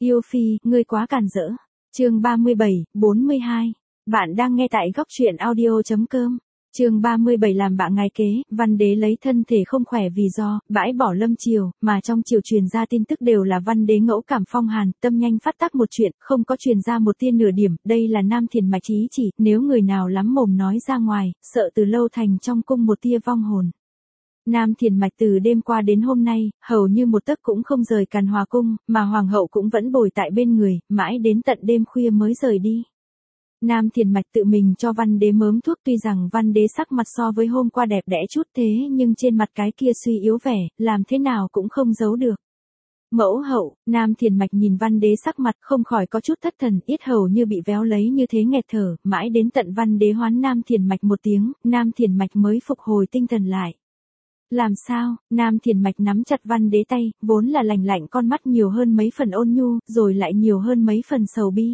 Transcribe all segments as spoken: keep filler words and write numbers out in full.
Yêu phi, ngươi quá càn rỡ. Chương ba mươi bảy, bốn mươi hai. Bạn đang nghe tại góc truyện audio chấm com. Chương ba mươi bảy làm bạn ngài kế, Văn Đế lấy thân thể không khỏe vì do bãi bỏ lâm triều, mà trong triều truyền ra tin tức đều là Văn Đế ngẫu cảm phong hàn, tâm nhanh phát tác một chuyện, không có truyền ra một tia nửa điểm, đây là Nam Thiền Mạch ý chỉ, nếu người nào lắm mồm nói ra ngoài, sợ từ lâu thành trong cung một tia vong hồn. Nam Thiền Mạch từ đêm qua đến hôm nay, hầu như một tấc cũng không rời Càn Hòa cung, mà hoàng hậu cũng vẫn bồi tại bên người, mãi đến tận đêm khuya mới rời đi. Nam Thiền Mạch tự mình cho Văn Đế mớm thuốc, tuy rằng Văn Đế sắc mặt so với hôm qua đẹp đẽ chút thế nhưng trên mặt cái kia suy yếu vẻ, làm thế nào cũng không giấu được. Mẫu hậu, Nam Thiền Mạch nhìn Văn Đế sắc mặt không khỏi có chút thất thần, yết hầu như bị véo lấy như thế nghẹt thở, mãi đến tận Văn Đế hoán Nam Thiền Mạch một tiếng, Nam Thiền Mạch mới phục hồi tinh thần lại. Làm sao? Nam Thiền Mạch nắm chặt Văn Đế tay, vốn là lạnh lạnh con mắt nhiều hơn mấy phần ôn nhu, rồi lại nhiều hơn mấy phần sầu bi.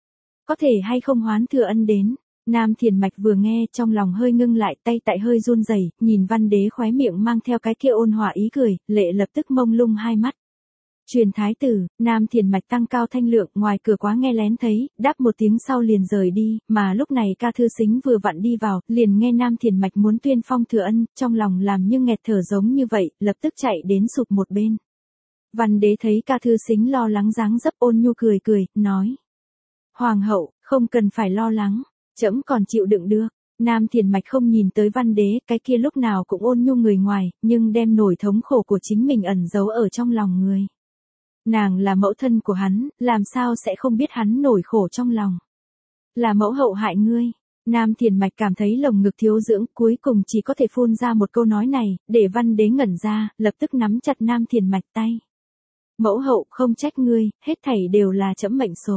Có thể hay không hoán thừa ân đến? Nam Thiền Mạch vừa nghe trong lòng hơi ngưng lại, tay tại hơi run rẩy, nhìn Văn Đế khóe miệng mang theo cái kia ôn hòa ý cười, lệ lập tức mông lung hai mắt. Truyền thái tử, Nam Thiền Mạch tăng cao thanh lượng, ngoài cửa quá nghe lén thấy, đáp một tiếng sau liền rời đi, mà lúc này Ca Thư Sính vừa vặn đi vào, liền nghe Nam Thiền Mạch muốn tuyên phong thừa ân, trong lòng làm như nghẹt thở giống như vậy, lập tức chạy đến sụp một bên. Văn Đế thấy Ca Thư Sính lo lắng dáng dấp, ôn nhu cười cười, nói: Hoàng hậu, không cần phải lo lắng, trẫm còn chịu đựng được. Nam Thiền Mạch không nhìn tới Văn Đế, cái kia lúc nào cũng ôn nhu người ngoài, nhưng đem nỗi thống khổ của chính mình ẩn giấu ở trong lòng người. Nàng là mẫu thân của hắn, làm sao sẽ không biết hắn nỗi khổ trong lòng. Là mẫu hậu hại ngươi. Nam Thiền Mạch cảm thấy lồng ngực thiếu dưỡng, cuối cùng chỉ có thể phun ra một câu nói này, để Văn Đế ngẩn ra, lập tức nắm chặt Nam Thiền Mạch tay. Mẫu hậu không trách ngươi, hết thảy đều là trẫm mệnh số.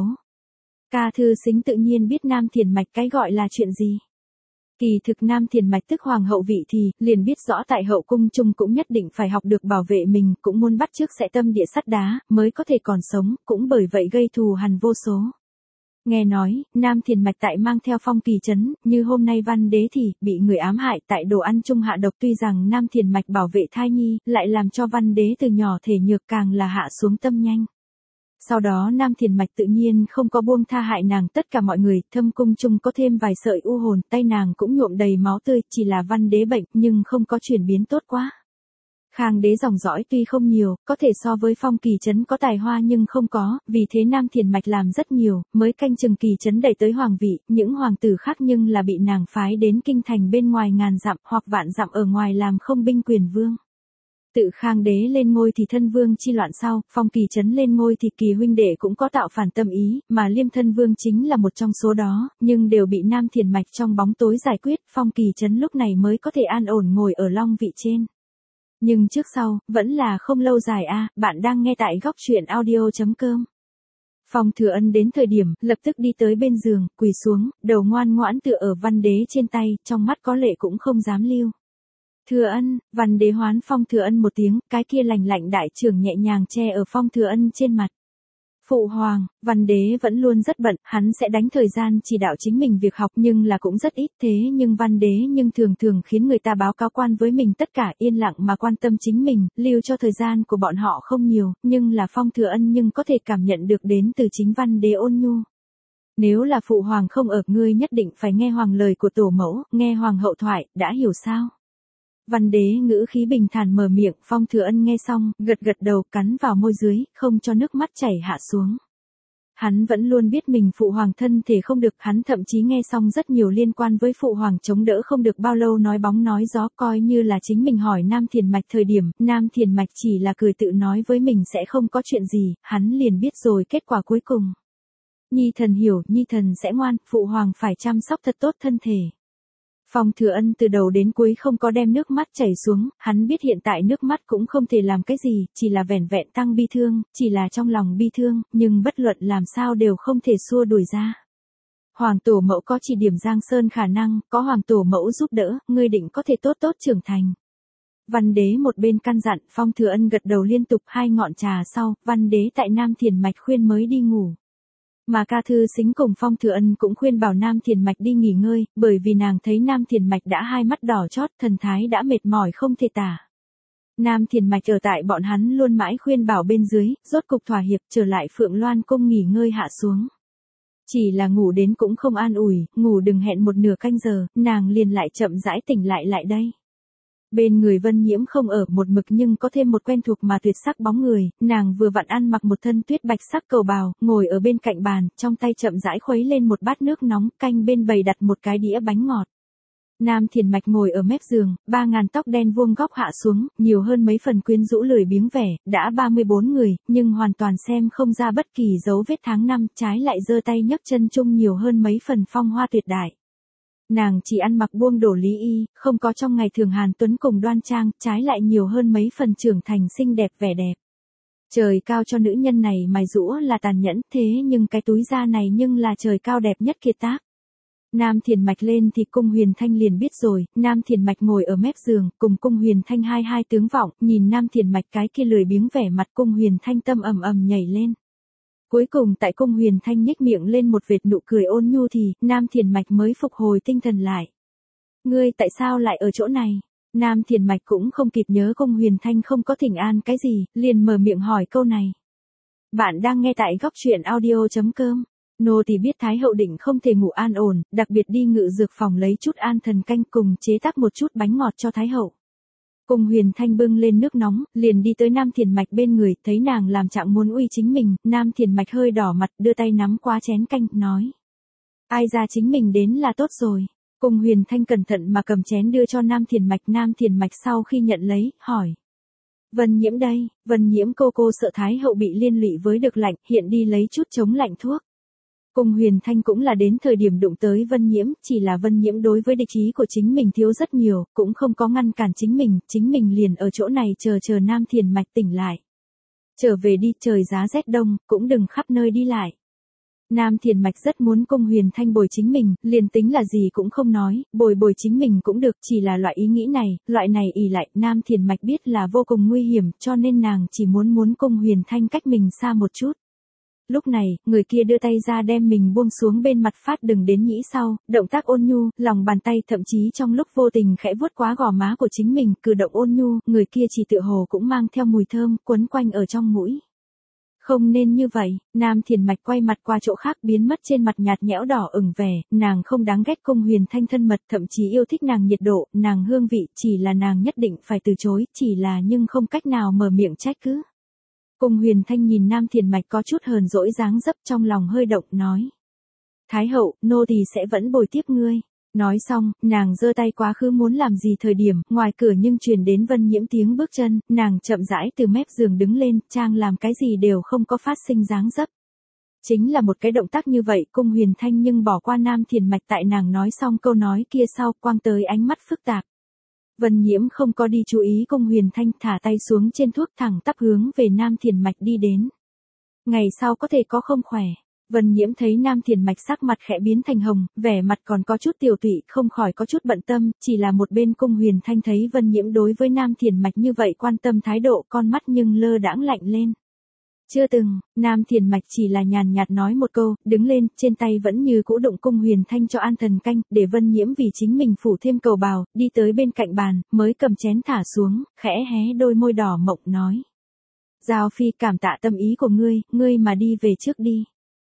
Ca Thư Sính tự nhiên biết Nam Thiền Mạch cái gọi là chuyện gì. Kỳ thực Nam Thiền Mạch tức hoàng hậu vị thì, liền biết rõ tại hậu cung chung cũng nhất định phải học được bảo vệ mình, cũng muốn bắt chước sẽ tâm địa sắt đá, mới có thể còn sống, cũng bởi vậy gây thù hằn vô số. Nghe nói, Nam Thiền Mạch tại mang theo Phong Kỳ Trấn, như hôm nay Văn Đế thì, bị người ám hại tại đồ ăn chung hạ độc, tuy rằng Nam Thiền Mạch bảo vệ thai nhi, lại làm cho Văn Đế từ nhỏ thể nhược càng là hạ xuống tâm nhanh. Sau đó Nam Thiền Mạch tự nhiên không có buông tha hại nàng, tất cả mọi người, thâm cung chung có thêm vài sợi u hồn, tay nàng cũng nhuộm đầy máu tươi, chỉ là Văn Đế bệnh, nhưng không có chuyển biến tốt quá. Khang đế dòng dõi tuy không nhiều, có thể so với Phong Kỳ Trấn có tài hoa nhưng không có, vì thế Nam Thiền Mạch làm rất nhiều, mới canh chừng Kỳ Trấn đẩy tới hoàng vị, những hoàng tử khác nhưng là bị nàng phái đến kinh thành bên ngoài ngàn dặm hoặc vạn dặm ở ngoài làm không binh quyền vương. Tự Khang đế lên ngôi thì thân vương chi loạn sau, Phong Kỳ Trấn lên ngôi thì Kỳ huynh đệ cũng có tạo phản tâm ý, mà Liêm thân vương chính là một trong số đó, nhưng đều bị Nam Thiền Mạch trong bóng tối giải quyết, Phong Kỳ Trấn lúc này mới có thể an ổn ngồi ở long vị trên. Nhưng trước sau, vẫn là không lâu dài a, à, bạn đang nghe tại góc truyện audio chấm com. Phong Thừa Ân đến thời điểm, lập tức đi tới bên giường, quỳ xuống, đầu ngoan ngoãn tựa ở Văn Đế trên tay, trong mắt có lệ cũng không dám lưu. Thừa Ân, Văn Đế hoán Phong Thừa Ân một tiếng, cái kia lành lạnh đại trưởng nhẹ nhàng che ở Phong Thừa Ân trên mặt. Phụ hoàng, Văn Đế vẫn luôn rất bận, hắn sẽ đánh thời gian chỉ đạo chính mình việc học nhưng là cũng rất ít, thế nhưng Văn Đế nhưng thường thường khiến người ta báo cáo quan với mình tất cả, yên lặng mà quan tâm chính mình, lưu cho thời gian của bọn họ không nhiều, nhưng là Phong Thừa Ân nhưng có thể cảm nhận được đến từ chính Văn Đế ôn nhu. Nếu là phụ hoàng không ở, ngươi nhất định phải nghe hoàng lời của tổ mẫu, nghe hoàng hậu thoại, đã hiểu sao? Văn Đế ngữ khí bình thản mở miệng, Phong Thừa Ân nghe xong, gật gật đầu, cắn vào môi dưới, không cho nước mắt chảy hạ xuống. Hắn vẫn luôn biết mình phụ hoàng thân thể không được, hắn thậm chí nghe xong rất nhiều liên quan với phụ hoàng chống đỡ không được bao lâu nói bóng nói gió, coi như là chính mình hỏi Nam Thiền Mạch thời điểm, Nam Thiền Mạch chỉ là cười tự nói với mình sẽ không có chuyện gì, hắn liền biết rồi kết quả cuối cùng. Nhi thần hiểu, Nhi thần sẽ ngoan, phụ hoàng phải chăm sóc thật tốt thân thể. Phong Thừa Ân từ đầu đến cuối không có đem nước mắt chảy xuống, hắn biết hiện tại nước mắt cũng không thể làm cái gì, chỉ là vẻn vẹn tăng bi thương, chỉ là trong lòng bi thương, nhưng bất luận làm sao đều không thể xua đuổi ra. Hoàng tổ mẫu có chỉ điểm Giang Sơn khả năng, có hoàng tổ mẫu giúp đỡ, ngươi định có thể tốt tốt trưởng thành. Văn Đế một bên căn dặn, Phong Thừa Ân gật đầu liên tục hai ngọn trà sau, Văn Đế tại Nam Thiền Mạch khuyên mới đi ngủ. Mà Ca Thư Sính cùng Phong Thừa Ân cũng khuyên bảo Nam Thiền Mạch đi nghỉ ngơi, bởi vì nàng thấy Nam Thiền Mạch đã hai mắt đỏ chót, thần thái đã mệt mỏi không thể tả. Nam Thiền Mạch ở tại bọn hắn luôn mãi khuyên bảo bên dưới, rốt cục thỏa hiệp trở lại Phượng Loan cung nghỉ ngơi hạ xuống. Chỉ là ngủ đến cũng không an ủi, ngủ đừng hẹn một nửa canh giờ, nàng liền lại chậm rãi tỉnh lại lại đây. Bên người Vân Nhiễm không ở một mực nhưng có thêm một quen thuộc mà tuyệt sắc bóng người, nàng vừa vặn ăn mặc một thân tuyết bạch sắc cầu bào, ngồi ở bên cạnh bàn, trong tay chậm rãi khuấy lên một bát nước nóng, canh bên bày đặt một cái đĩa bánh ngọt. Nam Thiền Mạch ngồi ở mép giường, ba ngàn tóc đen vuông góc hạ xuống, nhiều hơn mấy phần quyến rũ lười biếng vẻ, đã ba mươi bốn người, nhưng hoàn toàn xem không ra bất kỳ dấu vết tháng năm, trái lại giơ tay nhấc chân chung nhiều hơn mấy phần phong hoa tuyệt đại. Nàng chỉ ăn mặc buông đổ lý y, không có trong ngày thường hàn tuấn cùng đoan trang, trái lại nhiều hơn mấy phần trưởng thành xinh đẹp vẻ đẹp. Trời cao cho nữ nhân này mài rũa là tàn nhẫn, thế nhưng cái túi da này nhưng là trời cao đẹp nhất kiệt tác. Nam Thiền Mạch lên thì Cung Huyền Thanh liền biết rồi, Nam Thiền Mạch ngồi ở mép giường, cùng Cung Huyền Thanh hai hai tướng vọng, nhìn Nam Thiền Mạch cái kia lười biếng vẻ mặt Cung Huyền Thanh tâm ầm ầm nhảy lên. Cuối cùng tại Cung Huyền Thanh nhếch miệng lên một vệt nụ cười ôn nhu thì, Nam Thiền Mạch mới phục hồi tinh thần lại. Ngươi tại sao lại ở chỗ này? Nam Thiền Mạch cũng không kịp nhớ Cung Huyền Thanh không có thỉnh an cái gì, liền mở miệng hỏi câu này. Bạn đang nghe tại góc truyện audio chấm com. Nô tỳ biết Thái hậu định không thể ngủ an ổn, đặc biệt đi ngự dược phòng lấy chút an thần canh cùng chế tác một chút bánh ngọt cho Thái hậu. Cung Huyền Thanh bưng lên nước nóng, liền đi tới Nam Thiền Mạch bên người, thấy nàng làm trạng muốn uy chính mình, Nam Thiền Mạch hơi đỏ mặt, đưa tay nắm qua chén canh, nói. Ai ra chính mình đến là tốt rồi. Cung Huyền Thanh cẩn thận mà cầm chén đưa cho Nam Thiền Mạch, Nam Thiền Mạch sau khi nhận lấy, hỏi. Vân Nhiễm đây, Vân Nhiễm cô cô sợ Thái hậu bị liên lụy với được lạnh, hiện đi lấy chút chống lạnh thuốc. Cung Huyền Thanh cũng là đến thời điểm đụng tới Vân Nhiễm, chỉ là Vân Nhiễm đối với địch ý của chính mình thiếu rất nhiều, cũng không có ngăn cản chính mình, chính mình liền ở chỗ này chờ chờ Nam Thiền Mạch tỉnh lại. Trở về đi, trời giá rét đông, cũng đừng khắp nơi đi lại. Nam Thiền Mạch rất muốn Cung Huyền Thanh bồi chính mình, liền tính là gì cũng không nói, bồi bồi chính mình cũng được, chỉ là loại ý nghĩ này, loại này ỷ lại, Nam Thiền Mạch biết là vô cùng nguy hiểm, cho nên nàng chỉ muốn muốn Cung Huyền Thanh cách mình xa một chút. Lúc này, người kia đưa tay ra đem mình buông xuống bên mặt phát đừng đến nhĩ sau, động tác ôn nhu, lòng bàn tay thậm chí trong lúc vô tình khẽ vuốt quá gò má của chính mình, cử động ôn nhu, người kia chỉ tựa hồ cũng mang theo mùi thơm, quấn quanh ở trong mũi. Không nên như vậy, Nam Thiền Mạch quay mặt qua chỗ khác biến mất trên mặt nhạt nhẽo đỏ ửng vẻ, nàng không đáng ghét Cung Huyền Thanh thân mật, thậm chí yêu thích nàng nhiệt độ, nàng hương vị, chỉ là nàng nhất định phải từ chối, chỉ là nhưng không cách nào mở miệng trách cứ. Cung Huyền Thanh nhìn Nam Thiền Mạch có chút hờn dỗi dáng dấp trong lòng hơi động, nói. Thái hậu, nô tỳ sẽ vẫn bồi tiếp ngươi. Nói xong, nàng giơ tay quá khứ muốn làm gì thời điểm, ngoài cửa nhưng truyền đến Vân Nhiễm tiếng bước chân, nàng chậm rãi từ mép giường đứng lên, trang làm cái gì đều không có phát sinh dáng dấp. Chính là một cái động tác như vậy, Cung Huyền Thanh nhưng bỏ qua Nam Thiền Mạch tại nàng nói xong câu nói kia sau, quang tới ánh mắt phức tạp. Vân Nhiễm không có đi chú ý Cung Huyền Thanh, thả tay xuống trên thuốc thẳng tắp hướng về Nam Thiền Mạch đi đến. Ngày sau có thể có không khỏe. Vân Nhiễm thấy Nam Thiền Mạch sắc mặt khẽ biến thành hồng, vẻ mặt còn có chút tiểu tụy, không khỏi có chút bận tâm, chỉ là một bên Cung Huyền Thanh thấy Vân Nhiễm đối với Nam Thiền Mạch như vậy quan tâm thái độ, con mắt nhưng lơ đãng lạnh lên. Chưa từng, Nam Thiền Mạch chỉ là nhàn nhạt nói một câu, đứng lên, trên tay vẫn như cũ đụng Cung Huyền Thanh cho an thần canh, để Vân Nhiễm vì chính mình phủ thêm cầu bào, đi tới bên cạnh bàn, mới cầm chén thả xuống, khẽ hé đôi môi đỏ mộng nói. Giao Phi cảm tạ tâm ý của ngươi, ngươi mà đi về trước đi.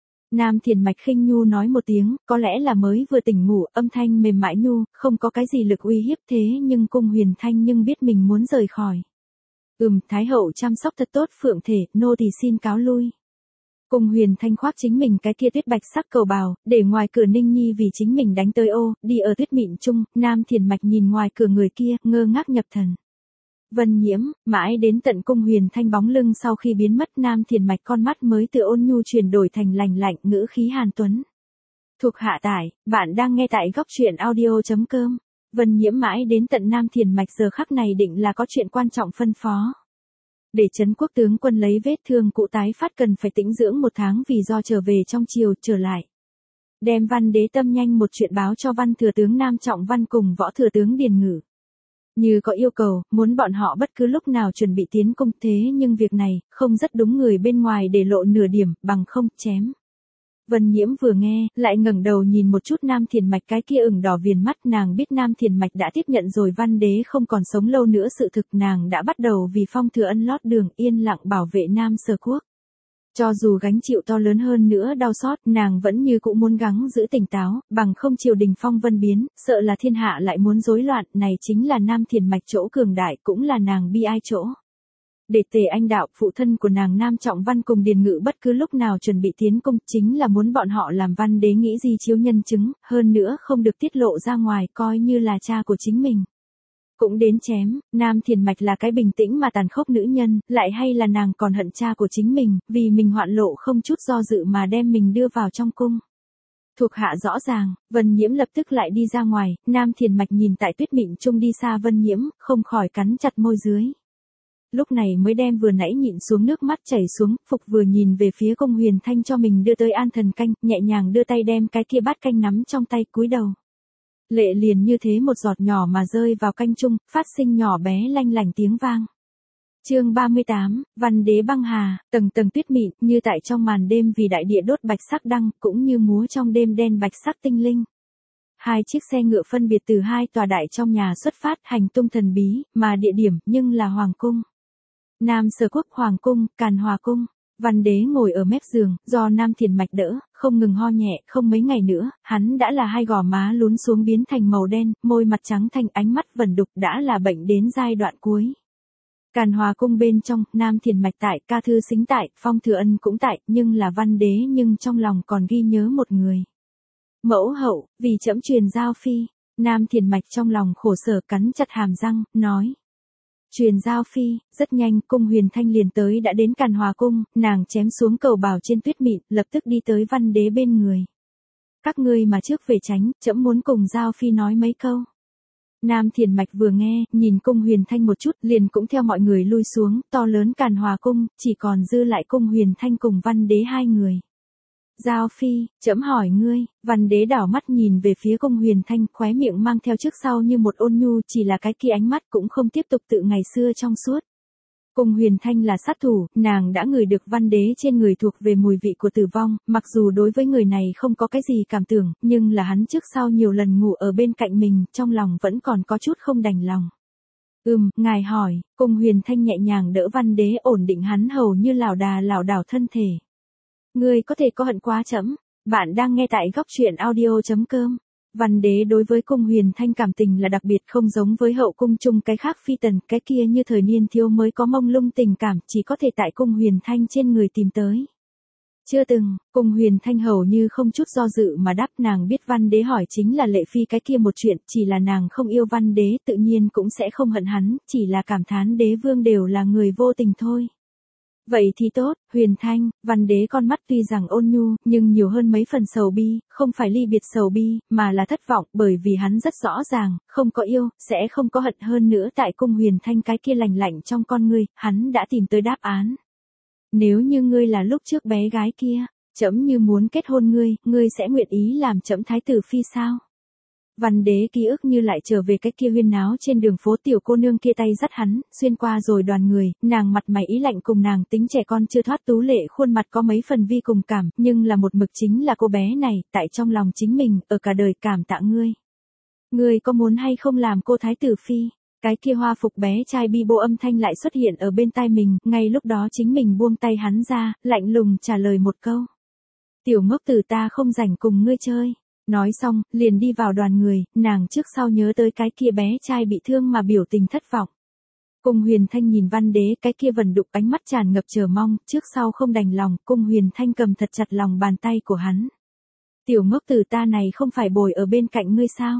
Nam Thiền Mạch khinh nhu nói một tiếng, có lẽ là mới vừa tỉnh ngủ, âm thanh mềm mại nhu, không có cái gì lực uy hiếp thế nhưng Cung Huyền Thanh nhưng biết mình muốn rời khỏi. Ừm, Thái hậu chăm sóc thật tốt phượng thể, nô tỳ xin cáo lui. Cung Huyền Thanh khoác chính mình cái kia tuyết bạch sắc cầu bào, để ngoài cửa Ninh Nhi vì chính mình đánh tới ô, đi ở tuyết mịn chung, Nam Thiền Mạch nhìn ngoài cửa người kia, ngơ ngác nhập thần. Vân Nhiễm, mãi đến tận Cung Huyền Thanh bóng lưng sau khi biến mất Nam Thiền Mạch con mắt mới từ ôn nhu chuyển đổi thành lành lạnh ngữ khí hàn tuấn. Thuộc hạ tải, bạn đang nghe tại góc truyện audio chấm com. Vân Nhiễm mãi đến tận Nam Thiền Mạch giờ khắc này định là có chuyện quan trọng phân phó. Để Trấn Quốc tướng quân lấy vết thương cụ tái phát cần phải tĩnh dưỡng một tháng vì do trở về trong triều trở lại. Đem Văn Đế Tâm nhanh một chuyện báo cho Văn Thừa tướng Nam Trọng Văn cùng Võ Thừa tướng Điền Ngử. Như có yêu cầu, muốn bọn họ bất cứ lúc nào chuẩn bị tiến cung thế nhưng việc này, không rất đúng người bên ngoài để lộ nửa điểm, bằng không, chém. Vân Nhiễm vừa nghe, lại ngẩng đầu nhìn một chút Nam Thiền Mạch cái kia ửng đỏ viền mắt, nàng biết Nam Thiền Mạch đã tiếp nhận rồi Văn Đế không còn sống lâu nữa sự thực, nàng đã bắt đầu vì Phong Thừa Ân lót đường, yên lặng bảo vệ Nam Sở Quốc. Cho dù gánh chịu to lớn hơn nữa đau xót, nàng vẫn như cũng muốn gắng giữ tỉnh táo, bằng không triều đình phong vân biến, sợ là thiên hạ lại muốn rối loạn, này chính là Nam Thiền Mạch chỗ cường đại, cũng là nàng bi ai chỗ. Để Tề Anh Đạo, phụ thân của nàng Nam Trọng Văn cùng Điền Ngự bất cứ lúc nào chuẩn bị tiến cung, chính là muốn bọn họ làm Văn Đế nghĩ gì chiếu nhân chứng, hơn nữa không được tiết lộ ra ngoài, coi như là cha của chính mình. Cũng đến chém, Nam Thiền Mạch là cái bình tĩnh mà tàn khốc nữ nhân, lại hay là nàng còn hận cha của chính mình, vì mình hoạn lộ không chút do dự mà đem mình đưa vào trong cung. Thuộc hạ rõ ràng, Vân Nhiễm lập tức lại đi ra ngoài, Nam Thiền Mạch nhìn tại tuyết mịn trung đi xa Vân Nhiễm, không khỏi cắn chặt môi dưới. Lúc này mới đem vừa nãy nhịn xuống nước mắt chảy xuống, Phục vừa nhìn về phía Cung Huyền Thanh cho mình đưa tới an thần canh, nhẹ nhàng đưa tay đem cái kia bát canh nắm trong tay, cúi đầu. Lệ liền như thế một giọt nhỏ mà rơi vào canh chung, phát sinh nhỏ bé lanh lảnh tiếng vang. Chương ba mươi tám, Văn Đế băng hà, tầng tầng tuyết mịn, như tại trong màn đêm vì đại địa đốt bạch sắc đăng, cũng như múa trong đêm đen bạch sắc tinh linh. Hai chiếc xe ngựa phân biệt từ hai tòa đại trong nhà xuất phát, hành tung thần bí, mà địa điểm nhưng là Hoàng cung. Nam Sở Quốc Hoàng cung, Càn Hòa cung. Văn Đế ngồi ở mép giường, do Nam Thiền Mạch đỡ, không ngừng ho nhẹ, không mấy ngày nữa, hắn đã là hai gò má lún xuống biến thành màu đen, môi mặt trắng thành, ánh mắt vẩn đục, đã là bệnh đến giai đoạn cuối. Càn Hòa cung bên trong, Nam Thiền Mạch tại, Ca Thư Sính tại, Phong Thừa Ân cũng tại, nhưng là Văn Đế nhưng trong lòng còn ghi nhớ một người. Mẫu hậu, vì trẫm truyền giao phi. Nam Thiền Mạch trong lòng khổ sở cắn chặt hàm răng, nói. Truyền giao phi, rất nhanh, Cung Huyền Thanh liền tới đã đến Càn Hòa cung, nàng chém xuống cầu bào trên tuyết mịn, lập tức đi tới Văn Đế bên người. Các ngươi mà trước về tránh, trẫm muốn cùng giao phi nói mấy câu. Nam Thiền Mạch vừa nghe, nhìn Cung Huyền Thanh một chút, liền cũng theo mọi người lui xuống, to lớn Càn Hòa cung, chỉ còn dư lại Cung Huyền Thanh cùng Văn Đế hai người. Giao phi, trẫm hỏi ngươi, Văn Đế đảo mắt nhìn về phía Cung Huyền Thanh, khóe miệng mang theo trước sau như một ôn nhu, chỉ là cái kia ánh mắt cũng không tiếp tục tự ngày xưa trong suốt. Cung Huyền Thanh là sát thủ, nàng đã ngửi được Văn Đế trên người thuộc về mùi vị của tử vong, mặc dù đối với người này không có cái gì cảm tưởng, nhưng là hắn trước sau nhiều lần ngủ ở bên cạnh mình, trong lòng vẫn còn có chút không đành lòng. Ừm, ngài hỏi, Cung Huyền Thanh nhẹ nhàng đỡ Văn Đế, ổn định hắn hầu như lảo đà lảo đảo thân thể. Ngươi có thể có hận quá chấm. Bạn đang nghe tại góc truyện audio chấm com. Văn Đế đối với Cung Huyền Thanh cảm tình là đặc biệt, không giống với hậu cung chung cái khác phi tần, cái kia như thời niên thiếu mới có mông lung tình cảm, chỉ có thể tại Cung Huyền Thanh trên người tìm tới. Chưa từng, Cung Huyền Thanh hầu như không chút do dự mà đáp, nàng biết Văn Đế hỏi chính là lệ phi cái kia một chuyện, chỉ là nàng không yêu Văn Đế tự nhiên cũng sẽ không hận hắn, chỉ là cảm thán đế vương đều là người vô tình thôi. Vậy thì tốt, Huyền Thanh, Văn Đế con mắt tuy rằng ôn nhu, nhưng nhiều hơn mấy phần sầu bi, không phải ly biệt sầu bi, mà là thất vọng, bởi vì hắn rất rõ ràng, không có yêu, sẽ không có hận, hơn nữa tại Cung Huyền Thanh cái kia lành lạnh trong con ngươi, hắn đã tìm tới đáp án. Nếu như ngươi là lúc trước bé gái kia, trẫm như muốn kết hôn ngươi, ngươi sẽ nguyện ý làm trẫm thái tử phi sao? Văn Đế ký ức như lại trở về cái kia huyên náo trên đường phố, tiểu cô nương kia tay dắt hắn, xuyên qua rồi đoàn người, nàng mặt mày ý lạnh cùng nàng tính trẻ con chưa thoát tú lệ khuôn mặt có mấy phần vi cùng cảm, nhưng là một mực chính là cô bé này, tại trong lòng chính mình, ở cả đời cảm tạ ngươi. Ngươi có muốn hay không làm cô thái tử phi? Cái kia hoa phục bé trai bi bô âm thanh lại xuất hiện ở bên tai mình, ngay lúc đó chính mình buông tay hắn ra, lạnh lùng trả lời một câu. Tiểu ngốc tử, ta không rảnh cùng ngươi chơi. Nói xong, liền đi vào đoàn người, nàng trước sau nhớ tới cái kia bé trai bị thương mà biểu tình thất vọng. Cung Huyền Thanh nhìn Văn Đế, cái kia vần đục ánh mắt tràn ngập chờ mong, trước sau không đành lòng, Cung Huyền Thanh cầm thật chặt lòng bàn tay của hắn. Tiểu ngốc tử, ta này không phải bồi ở bên cạnh ngươi sao?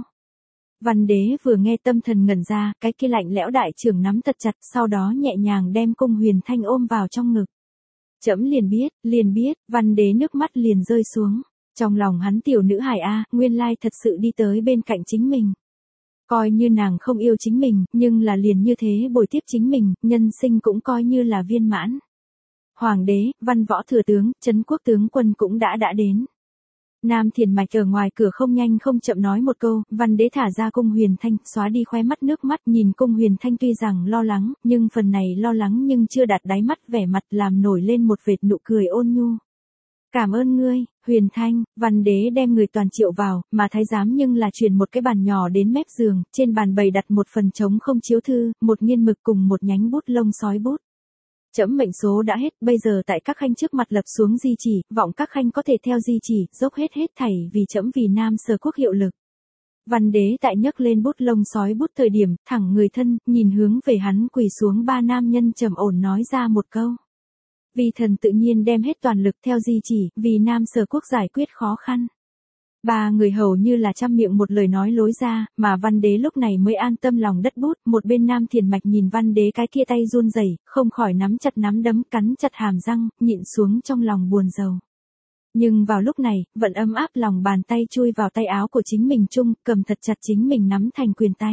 Văn Đế vừa nghe tâm thần ngẩn ra, cái kia lạnh lẽo đại trưởng nắm thật chặt, sau đó nhẹ nhàng đem Cung Huyền Thanh ôm vào trong ngực. Trẫm liền biết, liền biết, Văn Đế nước mắt liền rơi xuống. Trong lòng hắn tiểu nữ hài a, nguyên lai thật sự đi tới bên cạnh chính mình. Coi như nàng không yêu chính mình, nhưng là liền như thế bồi tiếp chính mình, nhân sinh cũng coi như là viên mãn. Hoàng đế, văn võ thừa tướng, trấn quốc tướng quân cũng đã đã đến. Nam Thiền Mạch ở ngoài cửa không nhanh không chậm nói một câu, Văn Đế thả ra Cung Huyền Thanh, xóa đi khóe mắt nước mắt, nhìn Cung Huyền Thanh tuy rằng lo lắng, nhưng phần này lo lắng nhưng chưa đạt đáy mắt, vẻ mặt làm nổi lên một vệt nụ cười ôn nhu. Cảm ơn ngươi, Huyền Thanh. Văn đế đem người toàn triệu vào, mà thái giám nhưng là truyền một cái bàn nhỏ đến mép giường, trên bàn bày đặt một phần trống không chiếu thư, một nghiên mực cùng một nhánh bút lông sói bút. Trẫm mệnh số đã hết, bây giờ tại các khanh trước mặt lập xuống di chỉ, vọng các khanh có thể theo di chỉ, dốc hết hết thảy vì trẫm vì Nam Sở quốc hiệu lực. Văn đế tại nhấc lên bút lông sói bút thời điểm, thẳng người thân, nhìn hướng về hắn quỳ xuống ba nam nhân trầm ổn nói ra một câu. Vì thần tự nhiên đem hết toàn lực theo di chỉ, vì Nam Sở quốc giải quyết khó khăn. Ba người hầu như là trăm miệng một lời nói lối ra, mà văn đế lúc này mới an tâm lòng đất bút, một bên Nam Thiền Mạch nhìn văn đế cái kia tay run rẩy, không khỏi nắm chặt nắm đấm cắn chặt hàm răng, nhịn xuống trong lòng buồn rầu. Nhưng vào lúc này, vẫn ấm áp lòng bàn tay chui vào tay áo của chính mình chung, cầm thật chặt chính mình nắm thành quyền tay.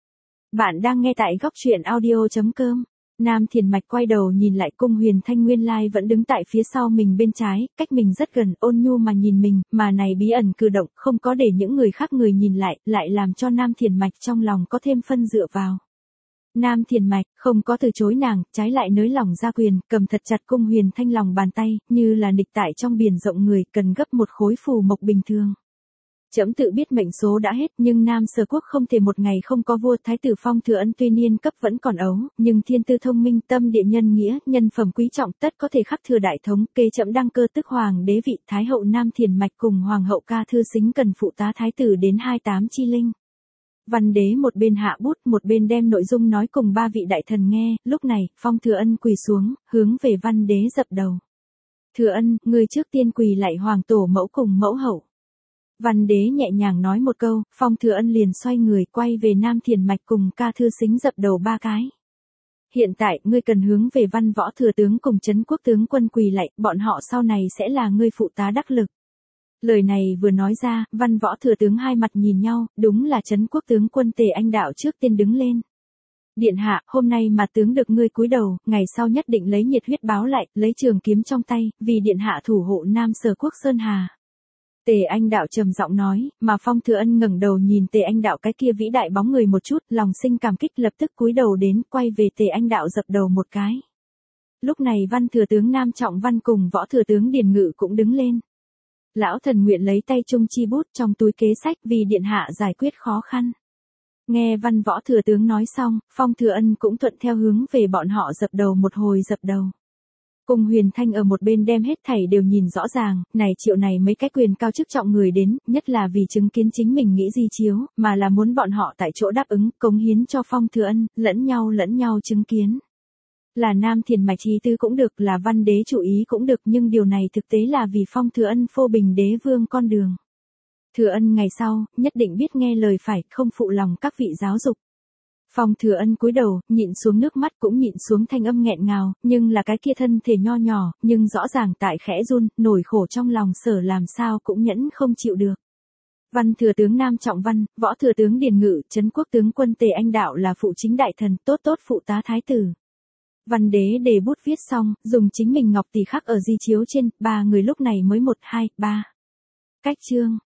Bạn đang nghe tại góc truyện audio chấm com. Nam Thiền Mạch quay đầu nhìn lại Cung Huyền Thanh nguyên lai vẫn đứng tại phía sau mình bên trái, cách mình rất gần, ôn nhu mà nhìn mình, mà này bí ẩn cử động, không có để những người khác người nhìn lại, lại làm cho Nam Thiền Mạch trong lòng có thêm phân dựa vào. Nam Thiền Mạch không có từ chối nàng, trái lại nới lỏng ra quyền, cầm thật chặt Cung Huyền Thanh lòng bàn tay, như là địch tại trong biển rộng người, cần gấp một khối phù mộc bình thường. Trẫm tự biết mệnh số đã hết, nhưng Nam Sở quốc không thể một ngày không có vua. Thái tử Phong Thừa Ân tuy niên cấp vẫn còn ấu, nhưng thiên tư thông minh, tâm địa nhân nghĩa, nhân phẩm quý trọng, tất có thể khắc thừa đại thống. Kế trẫm đăng cơ tức hoàng đế vị, Thái hậu Nam Thiền Mạch cùng hoàng hậu Ca Thư Sính cần phụ tá thái tử đến hai tám chi linh. Văn đế một bên hạ bút, một bên đem nội dung nói cùng ba vị đại thần nghe. Lúc này, Phong Thừa Ân quỳ xuống, hướng về văn đế dập đầu. Thừa Ân, ngươi trước tiên quỳ lại hoàng tổ mẫu cùng mẫu hậu. Văn đế nhẹ nhàng nói một câu, Phong Thừa Ân liền xoay người quay về Nam Thiền Mạch cùng Ca Thư Sính dập đầu ba cái. Hiện tại, ngươi cần hướng về Văn Võ Thừa Tướng cùng Trấn Quốc Tướng quân quỳ lạy, bọn họ sau này sẽ là ngươi phụ tá đắc lực. Lời này vừa nói ra, Văn Võ Thừa Tướng hai mặt nhìn nhau, đúng là Trấn Quốc Tướng quân Tề Anh Đạo trước tiên đứng lên. Điện hạ, hôm nay mà tướng được ngươi cúi đầu, ngày sau nhất định lấy nhiệt huyết báo lại, lấy trường kiếm trong tay, vì điện hạ thủ hộ Nam Sở quốc Sơn Hà. Tề Anh Đạo trầm giọng nói, mà Phong Thừa Ân ngẩng đầu nhìn Tề Anh Đạo cái kia vĩ đại bóng người một chút, lòng sinh cảm kích lập tức cúi đầu đến, quay về Tề Anh Đạo dập đầu một cái. Lúc này Văn Thừa Tướng Nam Trọng Văn cùng Võ Thừa Tướng Điền Ngự cũng đứng lên. Lão thần nguyện lấy tay trung chi bút trong túi kế sách vì điện hạ giải quyết khó khăn. Nghe Văn Võ Thừa Tướng nói xong, Phong Thừa Ân cũng thuận theo hướng về bọn họ dập đầu một hồi dập đầu. Cung Huyền Thanh ở một bên đem hết thảy đều nhìn rõ ràng, này triệu này mấy cái quyền cao chức trọng người đến, nhất là vì chứng kiến chính mình nghĩ di chiếu, mà là muốn bọn họ tại chỗ đáp ứng, cống hiến cho Phong Thừa Ân, lẫn nhau lẫn nhau chứng kiến. Là Nam Thiền Mạch ý tứ cũng được, là văn đế chủ ý cũng được, nhưng điều này thực tế là vì Phong Thừa Ân phô bình đế vương con đường. Thừa Ân ngày sau, nhất định biết nghe lời phải, không phụ lòng các vị giáo dục. Phong Thừa Ân cúi đầu, nhịn xuống nước mắt cũng nhịn xuống thanh âm nghẹn ngào, nhưng là cái kia thân thể nho nhỏ, nhưng rõ ràng tại khẽ run, nổi khổ trong lòng sở làm sao cũng nhẫn không chịu được. Văn Thừa Tướng Nam Trọng Văn, Võ Thừa Tướng Điền Ngự, Trấn Quốc Tướng quân Tề Anh Đạo là phụ chính đại thần, tốt tốt phụ tá thái tử. Văn đế để bút viết xong, dùng chính mình ngọc tỷ khắc ở di chiếu trên, ba người lúc này mới một hai ba. Cách chương.